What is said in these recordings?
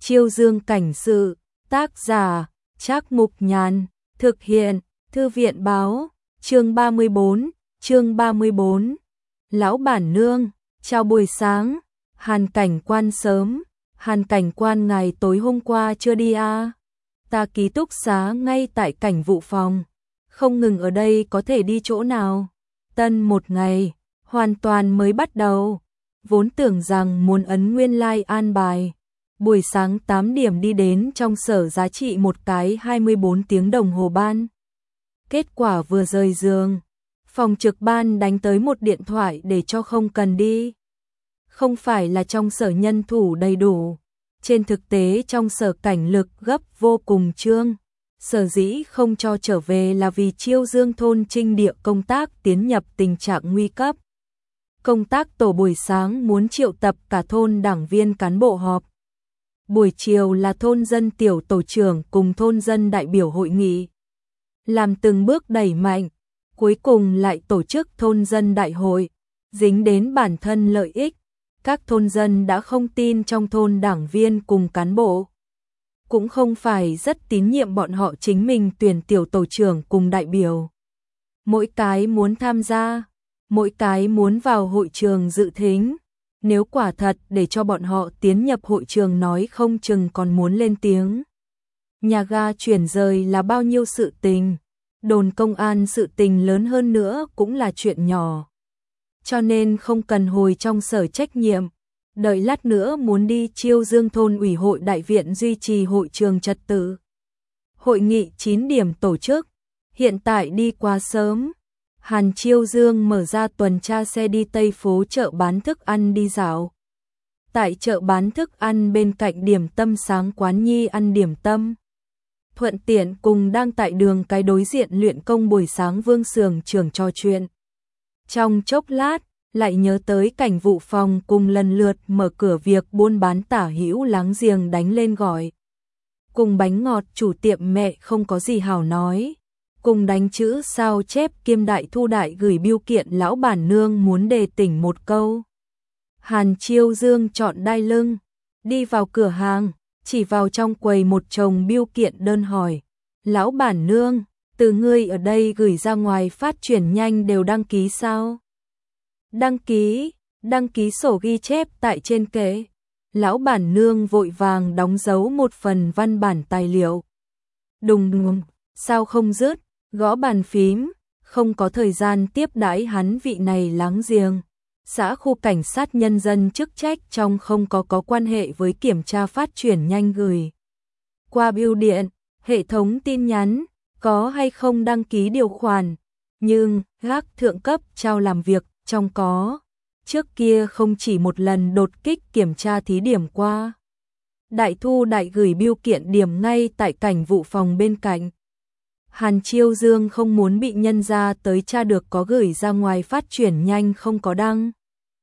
Chiêu Dương cảnh sự, tác giả, Trác Mục Nhàn, thực hiện, Thư viện báo, chương 34. Lão bản nương, chào buổi sáng, Hàn cảnh quan sớm, Hàn cảnh quan ngày tối hôm qua chưa đi à? Ta ký túc xá ngay tại cảnh vụ phòng, không ngừng ở đây có thể đi chỗ nào? Tân một ngày, hoàn toàn mới bắt đầu, vốn tưởng rằng muốn ấn nguyên lai an bài. Buổi sáng 8 điểm đi đến trong sở giá trị một cái 24 tiếng đồng hồ ban. Kết quả vừa rời giường, phòng trực ban đánh tới một điện thoại để cho không cần đi. Không phải là trong sở nhân thủ đầy đủ, trên thực tế trong sở cảnh lực gấp vô cùng trương. Sở dĩ không cho trở về là vì Chiêu Dương thôn trinh địa công tác tiến nhập tình trạng nguy cấp. Công tác tổ buổi sáng muốn triệu tập cả thôn đảng viên cán bộ họp. Buổi chiều là thôn dân tiểu tổ trưởng cùng thôn dân đại biểu hội nghị. Làm từng bước đẩy mạnh, cuối cùng lại tổ chức thôn dân đại hội, dính đến bản thân lợi ích. Các thôn dân đã không tin trong thôn đảng viên cùng cán bộ. Cũng không phải rất tín nhiệm bọn họ chính mình tuyển tiểu tổ trưởng cùng đại biểu. Mỗi cái muốn tham gia, mỗi cái muốn vào hội trường dự thính. Nếu quả thật để cho bọn họ tiến nhập hội trường nói không chừng còn muốn lên tiếng. Nhà ga chuyển rời là bao nhiêu sự tình, đồn công an sự tình lớn hơn nữa cũng là chuyện nhỏ. Cho nên không cần hồi trong sở trách nhiệm, đợi lát nữa muốn đi Chiêu Dương thôn ủy hội đại viện duy trì hội trường trật tự. Hội nghị 9 điểm tổ chức, hiện tại đi quá sớm. Hàn Chiêu Dương mở ra tuần tra xe đi Tây phố chợ bán thức ăn đi dạo. Tại chợ bán thức ăn bên cạnh điểm tâm sáng quán nhi ăn điểm tâm. Thuận tiện cùng đang tại đường cái đối diện luyện công buổi sáng Vương Sường trưởng trò chuyện. Trong chốc lát, lại nhớ tới cảnh vụ phòng cùng lần lượt mở cửa việc buôn bán tả hữu láng giềng đánh lên gọi. Cùng bánh ngọt chủ tiệm mẹ không có gì hảo nói. Cùng đánh chữ sao chép kiêm đại thu đại gửi bưu kiện lão bản nương muốn đề tỉnh một câu. Hàn Chiêu Dương chọn đai lưng, đi vào cửa hàng, chỉ vào trong quầy một chồng bưu kiện đơn hỏi. Lão bản nương, từ ngươi ở đây gửi ra ngoài phát chuyển nhanh đều đăng ký sao? Đăng ký sổ ghi chép tại trên kệ. Lão bản nương vội vàng đóng dấu một phần văn bản tài liệu. Đùng đùng, sao không dứt? Gõ bàn phím, không có thời gian tiếp đãi hắn vị này láng giềng. Xã khu cảnh sát nhân dân chức trách trong không có quan hệ với kiểm tra phát chuyển nhanh gửi qua bưu điện, hệ thống tin nhắn, có hay không đăng ký điều khoản. Nhưng, gác thượng cấp trao làm việc, trong có. Trước kia không chỉ một lần đột kích kiểm tra thí điểm qua. Đại thu đại gửi bưu kiện điểm ngay tại cảnh vụ phòng bên cạnh. Hàn Chiêu Dương không muốn bị nhân ra tới tra được có gửi ra ngoài phát chuyển nhanh không có đăng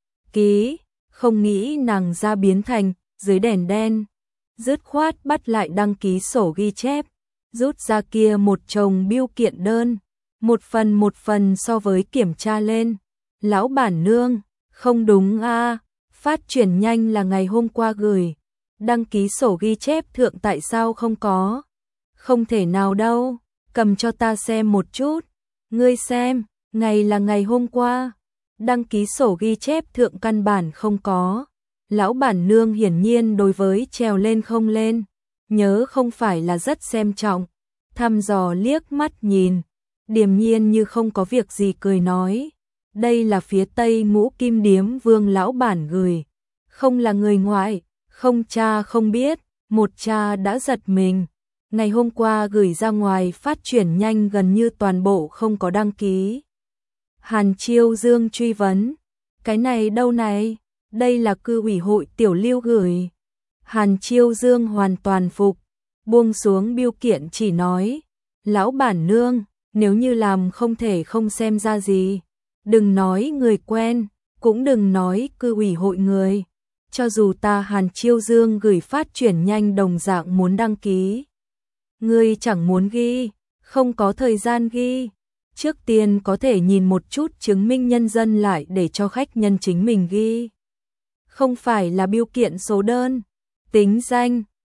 ký, không nghĩ nàng ra biến thành dưới đèn đen, dứt khoát bắt lại đăng ký sổ ghi chép, rút ra kia một chồng bưu kiện đơn, một phần so với kiểm tra lên. Lão bản nương, không đúng a, phát chuyển nhanh là ngày hôm qua gửi, đăng ký sổ ghi chép thượng tại sao không có? Không thể nào đâu. Cầm cho ta xem một chút. Ngươi xem, ngày là ngày hôm qua. Đăng ký sổ ghi chép thượng căn bản không có. Lão bản nương hiển nhiên đối với trèo lên không lên. Nhớ không phải là rất xem trọng. Thăm dò liếc mắt nhìn. Điềm nhiên như không có việc gì cười nói. Đây là phía Tây Ngũ Kim Điếm Vương lão bản gửi. Không là người ngoại, không cha không biết. Một cha đã giật mình. Ngày hôm qua gửi ra ngoài phát chuyển nhanh gần như toàn bộ không có đăng ký. Hàn Chiêu Dương truy vấn. Cái này đâu này? Đây là cư ủy hội tiểu Lưu gửi. Hàn Chiêu Dương hoàn toàn phục. Buông xuống bưu kiện chỉ nói. Lão bản nương, nếu như làm không thể không xem ra gì. Đừng nói người quen, cũng đừng nói cư ủy hội người. Cho dù ta Hàn Chiêu Dương gửi phát chuyển nhanh đồng dạng muốn đăng ký. Ngươi chẳng muốn ghi, không có thời gian ghi. Trước tiên có thể nhìn một chút chứng minh nhân dân lại để cho khách nhân chính mình ghi. Không phải là bưu kiện số đơn, tính danh,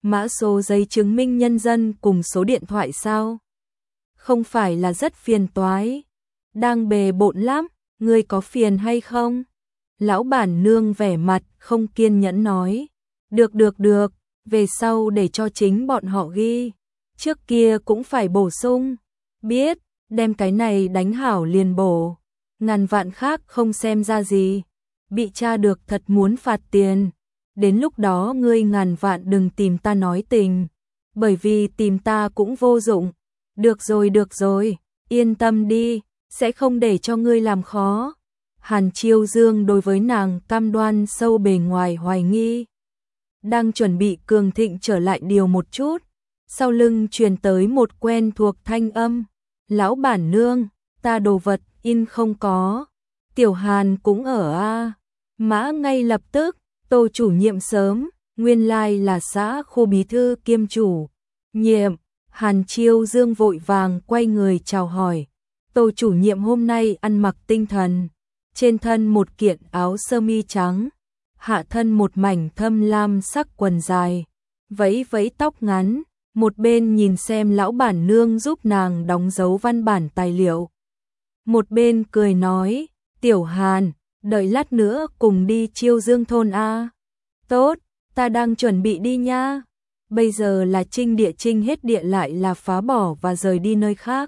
Mã số giấy chứng minh nhân dân cùng số điện thoại sao? Không phải là rất phiền toái. Đang bề bộn lắm, ngươi có phiền hay không? Lão bản nương vẻ mặt không kiên nhẫn nói. Được, về sau để cho chính bọn họ ghi. Trước kia cũng phải bổ sung. Biết, đem cái này đánh hảo liền bổ. Ngàn vạn khác không xem ra gì. Bị tra được thật muốn phạt tiền. Đến lúc đó ngươi ngàn vạn đừng tìm ta nói tình. Bởi vì tìm ta cũng vô dụng. Được rồi, yên tâm đi, sẽ không để cho ngươi làm khó. Hàn Chiêu Dương đối với nàng cam đoan sâu bề ngoài hoài nghi. Đang chuẩn bị cường thịnh trở lại điều một chút. Sau lưng truyền tới một quen thuộc thanh âm. Lão bản nương, ta đồ vật in không có. Tiểu Hàn cũng ở a. Mã ngay lập tức, Tô chủ nhiệm sớm, nguyên lai là xã khu bí thư kiêm chủ nhiệm. Hàn Chiêu Dương vội vàng quay người chào hỏi. Tô chủ nhiệm hôm nay ăn mặc tinh thần, trên thân một kiện áo sơ mi trắng, hạ thân một mảnh thâm lam sắc quần dài, vẫy vẫy tóc ngắn, một bên nhìn xem lão bản nương giúp nàng đóng dấu văn bản tài liệu. Một bên cười nói, Tiểu Hàn, đợi lát nữa cùng đi Chiêu Dương thôn a. Tốt, ta đang chuẩn bị đi nha. Bây giờ là trinh hết địa lại là phá bỏ và rời đi nơi khác.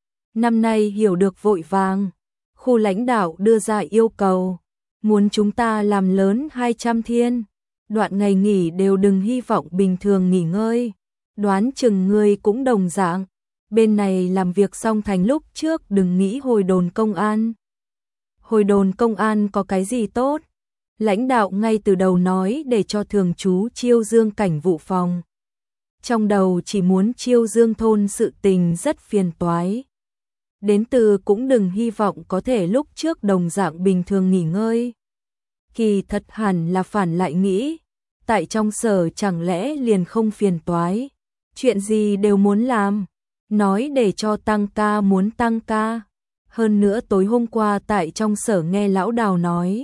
Năm nay hiểu được vội vàng, khu lãnh đạo đưa ra yêu cầu, muốn chúng ta làm lớn 200 thiên, đoạn ngày nghỉ đều đừng hy vọng bình thường nghỉ ngơi, đoán chừng ngươi cũng đồng dạng, bên này làm việc xong thành lúc trước đừng nghĩ hồi đồn công an. Hồi đồn công an có cái gì tốt? Lãnh đạo ngay từ đầu nói để cho thường trú Chiêu Dương cảnh vụ phòng. Trong đầu chỉ muốn Chiêu Dương thôn sự tình rất phiền toái. Đến từ cũng đừng hy vọng có thể lúc trước đồng dạng bình thường nghỉ ngơi. Kỳ thật hẳn là phản lại nghĩ, tại trong sở chẳng lẽ liền không phiền toái, chuyện gì đều muốn làm, nói để cho tăng ca muốn tăng ca. Hơn nữa tối hôm qua tại trong sở nghe lão Đào nói,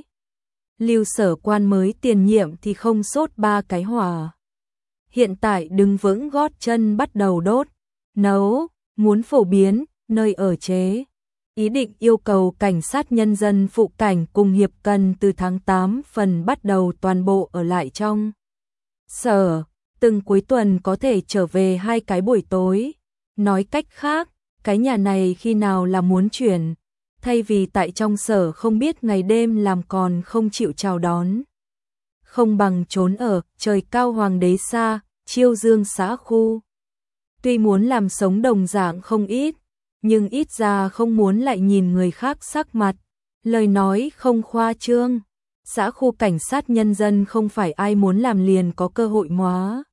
Lưu sở quan mới tiền nhiệm thì không sốt 3 cái hỏa. Hiện tại đứng vững gót chân bắt đầu đốt, nấu, muốn phổ biến, nơi ở chế. Ý định yêu cầu cảnh sát nhân dân phụ cảnh cùng hiệp cần từ tháng 8 phần bắt đầu toàn bộ ở lại trong sở, từng cuối tuần có thể trở về 2 cái buổi tối. Nói cách khác, cái nhà này khi nào là muốn chuyển, thay vì tại trong sở không biết ngày đêm làm còn không chịu chào đón. Không bằng trốn ở trời cao hoàng đế xa, Chiêu Dương xã khu. Tuy muốn làm sống đồng dạng không ít, nhưng ít ra không muốn lại nhìn người khác sắc mặt. Lời nói không khoa trương, xã khu cảnh sát nhân dân không phải ai muốn làm liền có cơ hội hóa.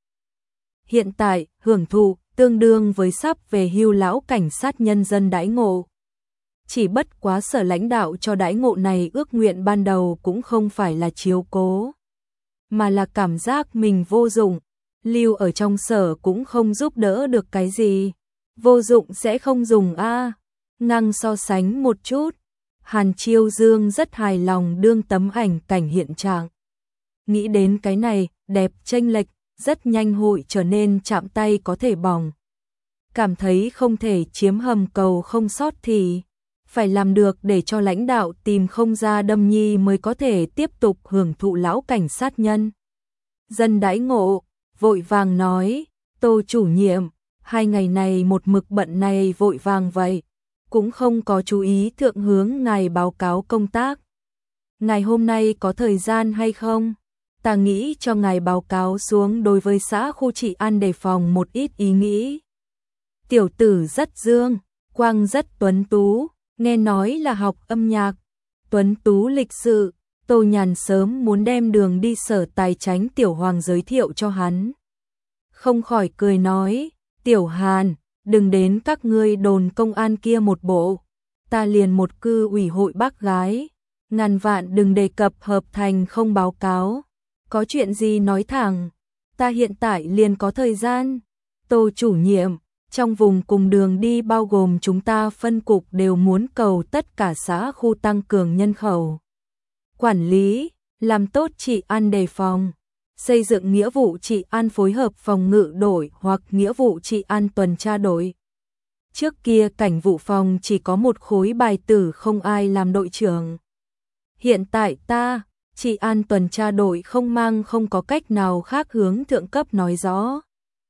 Hiện tại, hưởng thụ tương đương với sắp về hưu lão cảnh sát nhân dân đãi ngộ. Chỉ bất quá sở lãnh đạo cho đãi ngộ này ước nguyện ban đầu cũng không phải là chiếu cố, mà là cảm giác mình vô dụng, lưu ở trong sở cũng không giúp đỡ được cái gì, vô dụng sẽ không dùng a. Ngang so sánh một chút, Hàn Chiêu Dương rất hài lòng đương tấm ảnh cảnh hiện trạng. Nghĩ đến cái này, đẹp chênh lệch, rất nhanh hội trở nên chạm tay có thể bỏng. Cảm thấy không thể chiếm hầm cầu không sót thì phải làm được để cho lãnh đạo tìm không ra đâm nhi mới có thể tiếp tục hưởng thụ lão cảnh sát nhân dân đãi ngộ. Vội vàng nói, Tô chủ nhiệm, 2 ngày này một mực bận này vội vàng vậy, cũng không có chú ý thượng hướng ngài báo cáo công tác. Ngài hôm nay có thời gian hay không? Ta nghĩ cho ngài báo cáo xuống đối với xã khu trị an đề phòng một ít ý nghĩ. Tiểu tử rất dương, quang rất tuấn tú, nghe nói là học âm nhạc, tuấn tú lịch sự. Tô Nhàn sớm muốn đem đường đi sở tài chánh Tiểu Hoàng giới thiệu cho hắn. Không khỏi cười nói, Tiểu Hàn, đừng đến các ngươi đồn công an kia một bộ, ta liền một cư ủy hội bác gái, ngàn vạn đừng đề cập hợp thành không báo cáo, có chuyện gì nói thẳng, ta hiện tại liền có thời gian. Tô chủ nhiệm, trong vùng cùng đường đi bao gồm chúng ta phân cục đều muốn cầu tất cả xã khu tăng cường nhân khẩu quản lý, làm tốt trị an đề phòng. xây dựng nghĩa vụ trị an phối hợp phòng ngự đội hoặc nghĩa vụ trị an tuần tra đội. Trước kia cảnh vụ phòng chỉ có một khối bài tử không ai làm đội trưởng. Hiện tại ta, trị an tuần tra đội không có cách nào khác hướng thượng cấp nói rõ.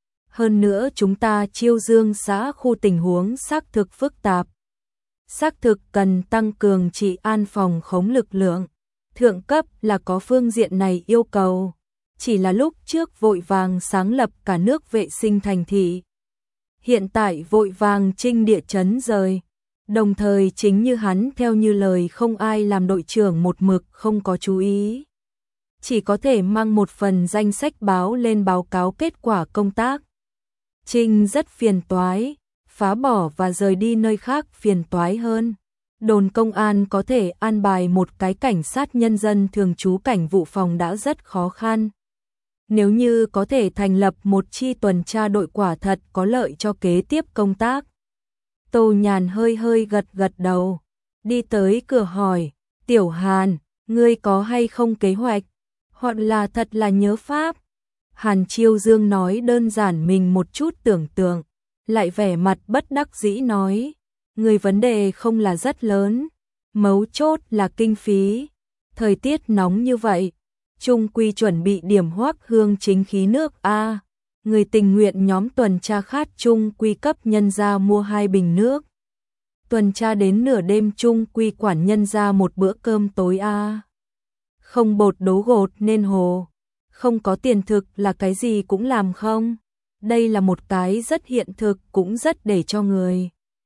Hơn nữa chúng ta chiêu dương xã khu tình huống xác thực phức tạp. Xác thực cần tăng cường trị an phòng khống lực lượng. Thượng cấp là có phương diện này yêu cầu. Chỉ là lúc trước vội vàng sáng lập cả nước vệ sinh thành thị. Hiện tại vội vàng trinh địa chấn rời. Đồng thời chính như hắn theo như lời không ai làm đội trưởng một mực không có chú ý. Chỉ có thể mang một phần danh sách báo lên báo cáo kết quả công tác. Trinh rất phiền toái, phá bỏ và rời đi nơi khác phiền toái hơn. Đồn công an có thể an bài một cái cảnh sát nhân dân thường trú cảnh vụ phòng đã rất khó khăn. Nếu như có thể thành lập một chi tuần tra đội quả thật có lợi cho kế tiếp công tác. Tô Nhàn hơi gật đầu, đi tới cửa hỏi, Tiểu Hàn, ngươi có hay không kế hoạch, hoặc là thật là nhớ pháp. Hàn Chiêu Dương nói đơn giản mình một chút tưởng tượng, lại vẻ mặt bất đắc dĩ nói, người vấn đề không là rất lớn, mấu chốt là kinh phí, thời tiết nóng như vậy, chung quy chuẩn bị điểm hoác hương chính khí nước A, người tình nguyện nhóm tuần tra khát chung quy cấp nhân ra mua 2 bình nước. Tuần tra đến nửa đêm chung quy quản nhân ra một bữa cơm tối A. Không bột đố gột nên hồ, không có tiền thực là cái gì cũng làm không. Đây là một cái rất hiện thực cũng rất để cho người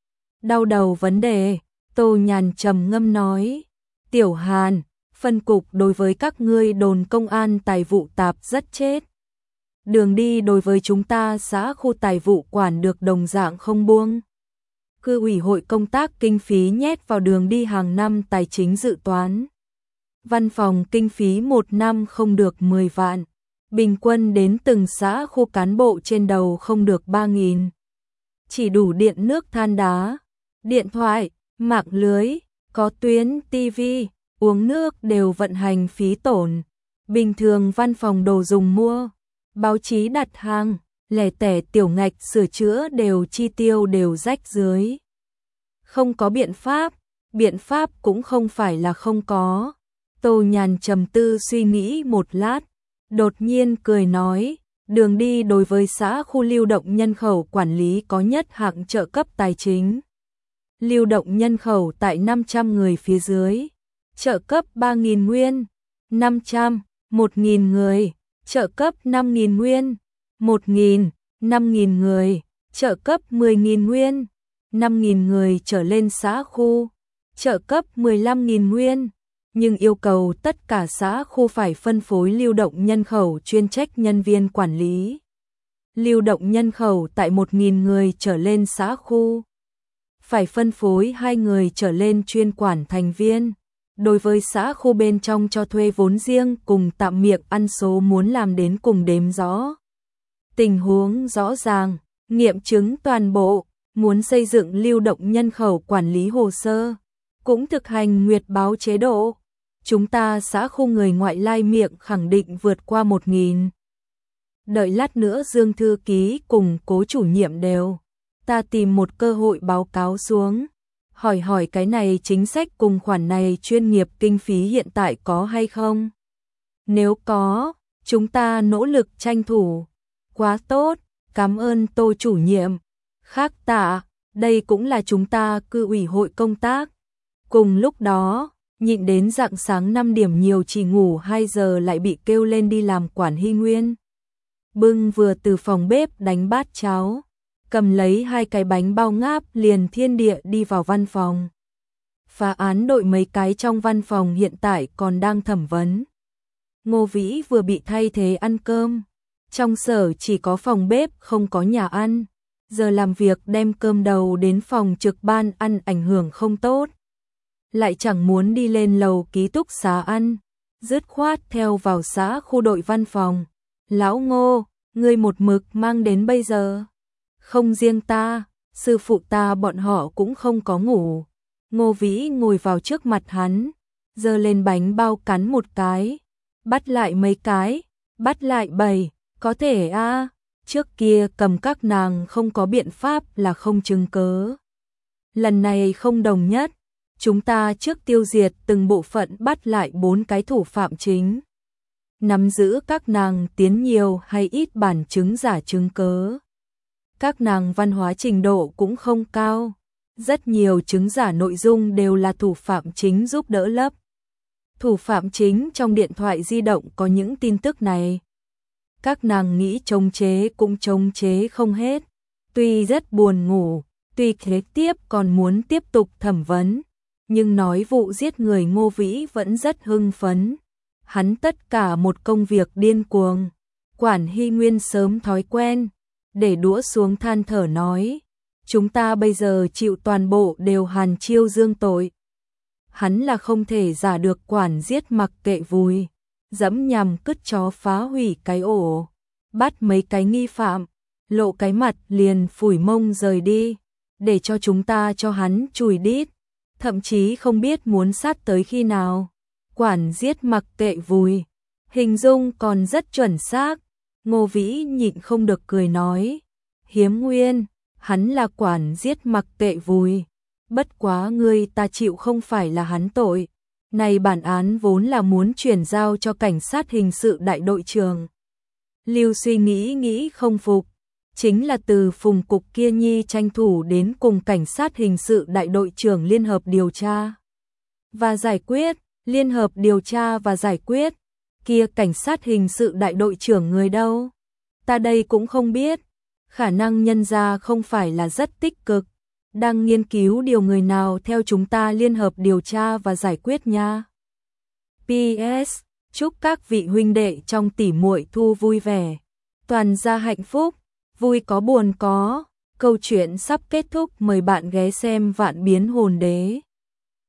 đau đầu vấn đề. Tô Nhàn trầm ngâm nói, Tiểu Hàn, phân cục đối với các ngươi đồn công an tài vụ tạp rất chết. Đường đi đối với chúng ta xã khu tài vụ quản được đồng dạng không buông. Cư ủy hội công tác kinh phí nhét vào đường đi hàng năm tài chính dự toán. Văn phòng kinh phí một năm không được 10 vạn. Bình quân đến từng xã khu cán bộ trên đầu không được 3.000. Chỉ đủ điện nước than đá, điện thoại, mạng lưới, có tuyến, tivi, uống nước đều vận hành phí tổn. Bình thường văn phòng đồ dùng mua, báo chí đặt hàng, lẻ tẻ tiểu ngạch sửa chữa đều chi tiêu đều rách dưới. Không có biện pháp cũng không phải là không có. Tô Nhàn trầm tư suy nghĩ một lát, đột nhiên cười nói, đường đi đối với xã khu lưu động nhân khẩu quản lý có nhất hạng trợ cấp tài chính. Lưu động nhân khẩu tại 500 người phía dưới, trợ cấp 3.000 nguyên, 500, 1.000 người, trợ cấp 5.000 nguyên, 1.000, 5.000 người, trợ cấp 10.000 nguyên, 5.000 người trở lên xã khu, trợ cấp 15.000 nguyên. Nhưng yêu cầu tất cả xã khu phải phân phối lưu động nhân khẩu chuyên trách nhân viên quản lý. Lưu động nhân khẩu tại 1.000 người trở lên xã khu, phải phân phối 2 người trở lên chuyên quản thành viên. Đối với xã khu bên trong cho thuê vốn riêng cùng tạm miệng ăn số muốn làm đến cùng đếm rõ. Tình huống rõ ràng, nghiệm chứng toàn bộ, muốn xây dựng lưu động nhân khẩu quản lý hồ sơ, cũng thực hành nguyệt báo chế độ. Chúng ta xã khu người ngoại lai miệng khẳng định vượt qua 1.000. Đợi lát nữa Dương thư ký cùng cố chủ nhiệm đều. Ta tìm một cơ hội báo cáo xuống. Hỏi cái này chính sách cùng khoản này chuyên nghiệp kinh phí hiện tại có hay không? Nếu có, chúng ta nỗ lực tranh thủ. Quá tốt, cảm ơn Tô chủ nhiệm. Khác tạ, đây cũng là chúng ta cư ủy hội công tác. Cùng lúc đó, nhịn đến rạng sáng 5 điểm nhiều chỉ ngủ 2 giờ lại bị kêu lên đi làm quản hy nguyên. Bưng vừa từ phòng bếp đánh bát cháo, cầm lấy 2 cái bánh bao ngáp liền thiên địa đi vào văn phòng. Phá án đội mấy cái trong văn phòng hiện tại còn đang thẩm vấn. Ngô Vĩ vừa bị thay thế ăn cơm. Trong sở chỉ có phòng bếp không có nhà ăn. Giờ làm việc đem cơm đầu đến phòng trực ban ăn ảnh hưởng không tốt. Lại chẳng muốn đi lên lầu ký túc xá ăn, dứt khoát theo vào xã khu đội văn phòng. Lão Ngô, ngươi một mực mang đến bây giờ. Không riêng ta, sư phụ ta bọn họ cũng không có ngủ. Ngô Vĩ ngồi vào trước mặt hắn, giơ lên bánh bao cắn một cái, bắt lại mấy cái, Bắt lại 7, có thể a. Trước kia cầm các nàng không có biện pháp là không chứng cớ. Lần này không đồng nhất, chúng ta trước tiêu diệt từng bộ phận bắt lại 4 cái thủ phạm chính. Nắm giữ các nàng tiến nhiều hay ít bản chứng giả chứng cớ. Các nàng văn hóa trình độ cũng không cao. Rất nhiều chứng giả nội dung đều là thủ phạm chính giúp đỡ lấp. Thủ phạm chính trong điện thoại di động có những tin tức này. Các nàng nghĩ chống chế cũng chống chế không hết. Tuy rất buồn ngủ, tuy kế tiếp còn muốn tiếp tục thẩm vấn, nhưng nói vụ giết người Ngô Vĩ vẫn rất hưng phấn. Hắn tất cả một công việc điên cuồng. Quản Hy Nguyên sớm thói quen, để đũa xuống than thở nói, chúng ta bây giờ chịu toàn bộ đều Hàn Chiêu Dương tội. Hắn là không thể giả được quản giết mặc kệ vùi, dẫm nhằm cứt chó phá hủy cái ổ, bắt mấy cái nghi phạm, lộ cái mặt liền phủi mông rời đi, để cho chúng ta cho hắn chùi đít, thậm chí không biết muốn sát tới khi nào. Quản giết mặc kệ vùi, hình dung còn rất chuẩn xác. Ngô Vĩ nhịn không được cười nói, Hiếm Nguyên, hắn là quản giết mặc kệ vùi. Bất quá ngươi ta chịu không phải là hắn tội. Này bản án vốn là muốn chuyển giao cho cảnh sát hình sự đại đội trưởng. Lưu suy nghĩ không phục. Chính là từ phùng cục kia nhi tranh thủ đến cùng cảnh sát hình sự đại đội trưởng liên hợp điều tra và giải quyết. Liên hợp điều tra và giải quyết. Kia cảnh sát hình sự đại đội trưởng người đâu? Ta đây cũng không biết. Khả năng nhân ra không phải là rất tích cực. Đang nghiên cứu điều người nào theo chúng ta liên hợp điều tra và giải quyết nha. PS. Chúc các vị huynh đệ trong tỉ muội thu vui vẻ. Toàn gia hạnh phúc. Vui có buồn có. Câu chuyện sắp kết thúc, mời bạn ghé xem Vạn Biến Hồn Đế.